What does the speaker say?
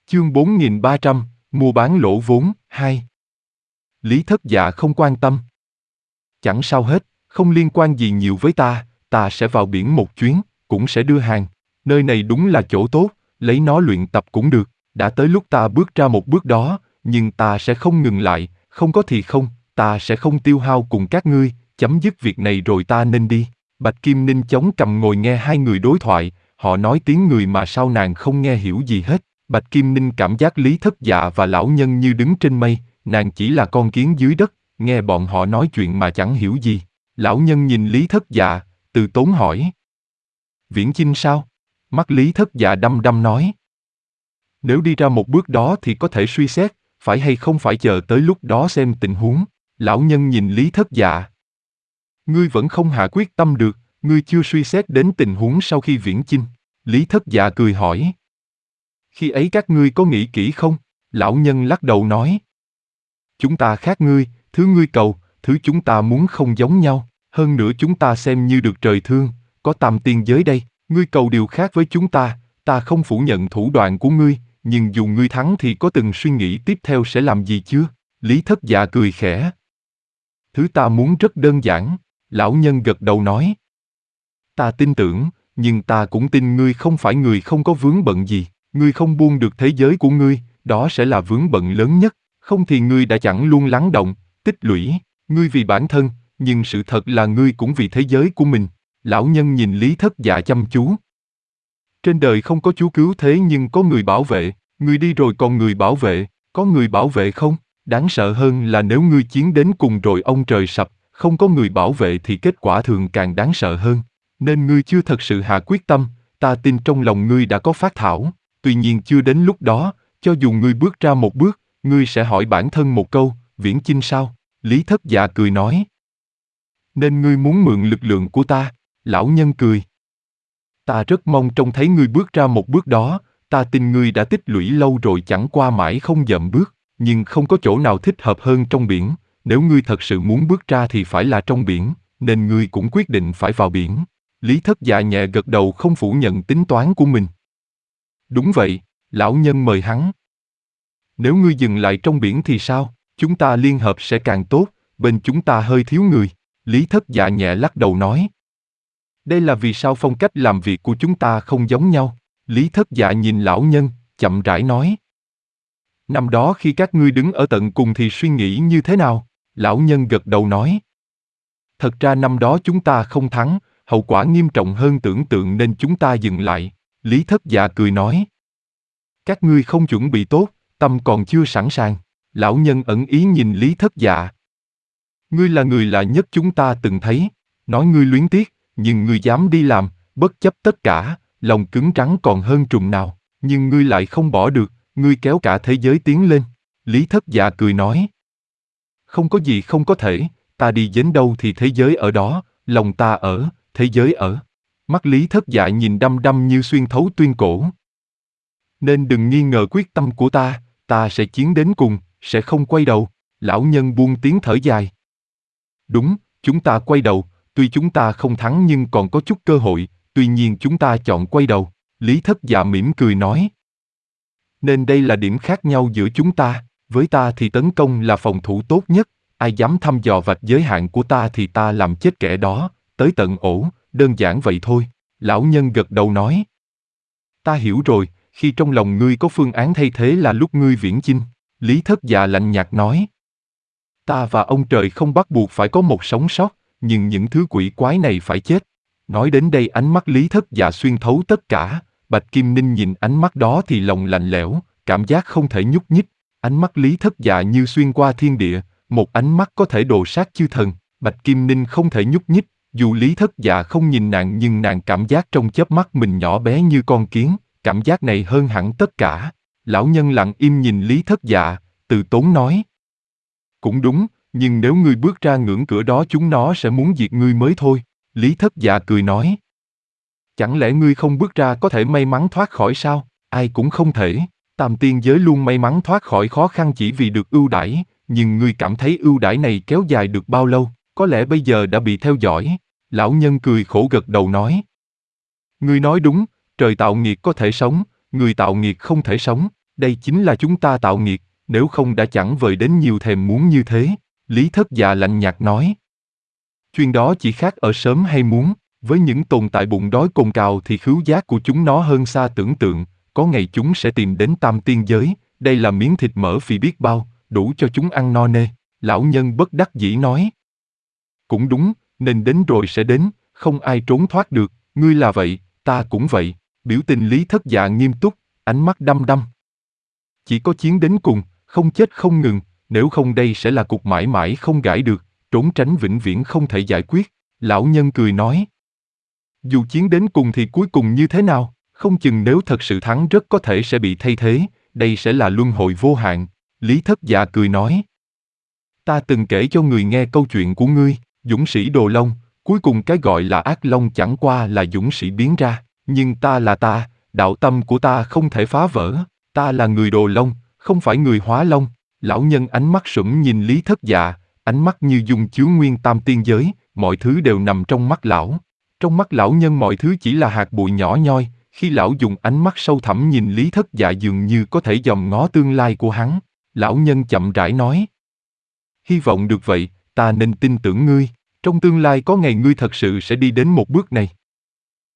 Chương 4300, mua bán lỗ vốn, 2. Lý Thất Dạ không quan tâm. Chẳng sao hết, không liên quan gì nhiều với ta sẽ vào biển một chuyến, cũng sẽ đưa hàng. Nơi này đúng là chỗ tốt, lấy nó luyện tập cũng được. Đã tới lúc ta bước ra một bước đó, nhưng ta sẽ không ngừng lại, không có thì không, ta sẽ không tiêu hao cùng các ngươi, chấm dứt việc này rồi ta nên đi. Bạch Kim Ninh chống cằm ngồi nghe hai người đối thoại, họ nói tiếng người mà sao nàng không nghe hiểu gì hết. Bạch Kim Ninh cảm giác Lý Thất Dạ và lão nhân như đứng trên mây, nàng chỉ là con kiến dưới đất, nghe bọn họ nói chuyện mà chẳng hiểu gì. Lão nhân nhìn Lý Thất Dạ, từ tốn hỏi. Viễn chinh sao? Mắt Lý Thất Dạ đăm đăm nói. Nếu đi ra một bước đó thì có thể suy xét, phải hay không phải chờ tới lúc đó xem tình huống. Lão nhân nhìn Lý Thất Dạ. Ngươi vẫn không hạ quyết tâm được, ngươi chưa suy xét đến tình huống sau khi viễn chinh. Lý Thất Dạ cười hỏi. Khi ấy các ngươi có nghĩ kỹ không? Lão nhân lắc đầu nói. Chúng ta khác ngươi, thứ ngươi cầu, thứ chúng ta muốn không giống nhau. Hơn nữa chúng ta xem như được trời thương, có tam tiên giới đây. Ngươi cầu điều khác với chúng ta không phủ nhận thủ đoạn của ngươi, nhưng dù ngươi thắng thì có từng suy nghĩ tiếp theo sẽ làm gì chưa? Lý Thất Dạ cười khẽ. Thứ ta muốn rất đơn giản, lão nhân gật đầu nói. Ta tin tưởng, nhưng ta cũng tin ngươi không phải người không có vướng bận gì. Ngươi không buông được thế giới của ngươi, đó sẽ là vướng bận lớn nhất. Không thì ngươi đã chẳng luôn lắng động, tích lũy. Ngươi vì bản thân, nhưng sự thật là ngươi cũng vì thế giới của mình. Lão nhân nhìn Lý Thất Dạ chăm chú. Trên đời không có Chúa cứu thế nhưng có người bảo vệ. Ngươi đi rồi còn người bảo vệ, có người bảo vệ không? Đáng sợ hơn là nếu ngươi chiến đến cùng rồi ông trời sập, không có người bảo vệ thì kết quả thường càng đáng sợ hơn. Nên ngươi chưa thật sự hạ quyết tâm, ta tin trong lòng ngươi đã có phác thảo. Tuy nhiên chưa đến lúc đó, cho dù ngươi bước ra một bước, ngươi sẽ hỏi bản thân một câu, viễn chinh sao? Lý Thất Dạ cười nói. Nên ngươi muốn mượn lực lượng của ta, lão nhân cười. Ta rất mong trông thấy ngươi bước ra một bước đó, ta tin ngươi đã tích lũy lâu rồi chẳng qua mãi không dậm bước, nhưng không có chỗ nào thích hợp hơn trong biển, nếu ngươi thật sự muốn bước ra thì phải là trong biển, nên ngươi cũng quyết định phải vào biển. Lý Thất Dạ nhẹ gật đầu không phủ nhận tính toán của mình. Đúng vậy, lão nhân mời hắn. Nếu ngươi dừng lại trong biển thì sao? Chúng ta liên hợp sẽ càng tốt, bên chúng ta hơi thiếu người. Lý Thất Dạ nhẹ lắc đầu nói. Đây là vì sao phong cách làm việc của chúng ta không giống nhau. Lý Thất Dạ nhìn lão nhân, chậm rãi nói. Năm đó khi các ngươi đứng ở tận cùng thì suy nghĩ như thế nào? Lão nhân gật đầu nói. Thật ra năm đó chúng ta không thắng, hậu quả nghiêm trọng hơn tưởng tượng nên chúng ta dừng lại. Lý Thất Dạ cười nói. Các ngươi không chuẩn bị tốt, tâm còn chưa sẵn sàng. Lão nhân ẩn ý nhìn Lý Thất Dạ. Ngươi là người lạ nhất chúng ta từng thấy, nói ngươi luyến tiếc, nhưng ngươi dám đi làm, bất chấp tất cả, lòng cứng rắn còn hơn trùng nào, nhưng ngươi lại không bỏ được, ngươi kéo cả thế giới tiến lên. Lý Thất Dạ cười nói. Không có gì không có thể, ta đi đến đâu thì thế giới ở đó, lòng ta ở, thế giới ở. Mắt Lý Thất Dạ nhìn đăm đăm như xuyên thấu tuyên cổ. Nên đừng nghi ngờ quyết tâm của ta sẽ chiến đến cùng, sẽ không quay đầu. Lão nhân buông tiếng thở dài. Đúng, chúng ta quay đầu, tuy chúng ta không thắng nhưng còn có chút cơ hội, tuy nhiên chúng ta chọn quay đầu. Lý Thất Dạ mỉm cười nói. Nên đây là điểm khác nhau giữa chúng ta, với ta thì tấn công là phòng thủ tốt nhất, ai dám thăm dò vạch giới hạn của ta thì ta làm chết kẻ đó, tới tận ổ, đơn giản vậy thôi. Lão nhân gật đầu nói. Ta hiểu rồi, khi trong lòng ngươi có phương án thay thế là lúc ngươi viễn chinh. Lý Thất Dạ lạnh nhạt nói. Ta và ông trời không bắt buộc phải có một sống sót, nhưng những thứ quỷ quái này phải chết. Nói đến đây ánh mắt Lý Thất Dạ xuyên thấu tất cả, Bạch Kim Ninh nhìn ánh mắt đó thì lòng lạnh lẽo, cảm giác không thể nhúc nhích. Ánh mắt Lý Thất Dạ như xuyên qua thiên địa, một ánh mắt có thể đồ sát chư thần. Bạch Kim Ninh không thể nhúc nhích, dù Lý Thất Dạ không nhìn nàng nhưng nàng cảm giác trong chớp mắt mình nhỏ bé như con kiến, cảm giác này hơn hẳn tất cả. Lão nhân lặng im nhìn Lý Thất Dạ, từ tốn nói. Cũng đúng, nhưng nếu ngươi bước ra ngưỡng cửa đó chúng nó sẽ muốn diệt ngươi mới thôi. Lý Thất Dạ cười nói. Chẳng lẽ ngươi không bước ra có thể may mắn thoát khỏi sao? Ai cũng không thể. Tam tiên giới luôn may mắn thoát khỏi khó khăn chỉ vì được ưu đãi, nhưng ngươi cảm thấy ưu đãi này kéo dài được bao lâu? Có lẽ bây giờ đã bị theo dõi. Lão nhân cười khổ gật đầu nói. Ngươi nói đúng, trời tạo nghiệt có thể sống, người tạo nghiệt không thể sống. Đây chính là chúng ta tạo nghiệt, nếu không đã chẳng vời đến nhiều thèm muốn như thế. Lý Thất Dạ lạnh nhạt nói. Chuyện đó chỉ khác ở sớm hay muốn, với những tồn tại bụng đói cồn cào thì khứu giác của chúng nó hơn xa tưởng tượng, có ngày chúng sẽ tìm đến tam tiên giới, đây là miếng thịt mỡ phì biết bao, đủ cho chúng ăn no nê. Lão nhân bất đắc dĩ nói. Cũng đúng, nên đến rồi sẽ đến, không ai trốn thoát được, ngươi là vậy, ta cũng vậy. Biểu tình Lý Thất Dạ nghiêm túc, ánh mắt đăm đăm. Chỉ có chiến đến cùng, không chết không ngừng, nếu không đây sẽ là cục mãi mãi không gãi được, trốn tránh vĩnh viễn không thể giải quyết. Lão nhân cười nói. Dù chiến đến cùng thì cuối cùng như thế nào, không chừng nếu thật sự thắng rất có thể sẽ bị thay thế, đây sẽ là luân hồi vô hạn. Lý Thất Dạ cười nói. Ta từng kể cho người nghe câu chuyện của ngươi, dũng sĩ Đồ Long, cuối cùng cái gọi là ác long chẳng qua là dũng sĩ biến ra, nhưng ta là ta, đạo tâm của ta không thể phá vỡ, ta là người Đồ Long, không phải người Hóa Long. Lão nhân ánh mắt sẫm nhìn Lý Thất Dạ, ánh mắt như dung chứa nguyên tam tiên giới, mọi thứ đều nằm trong mắt lão. Trong mắt lão nhân mọi thứ chỉ là hạt bụi nhỏ nhoi, khi lão dùng ánh mắt sâu thẳm nhìn Lý Thất Dạ dường như có thể dòm ngó tương lai của hắn. Lão nhân chậm rãi nói. Hy vọng được vậy, ta nên tin tưởng ngươi, trong tương lai có ngày ngươi thật sự sẽ đi đến một bước này.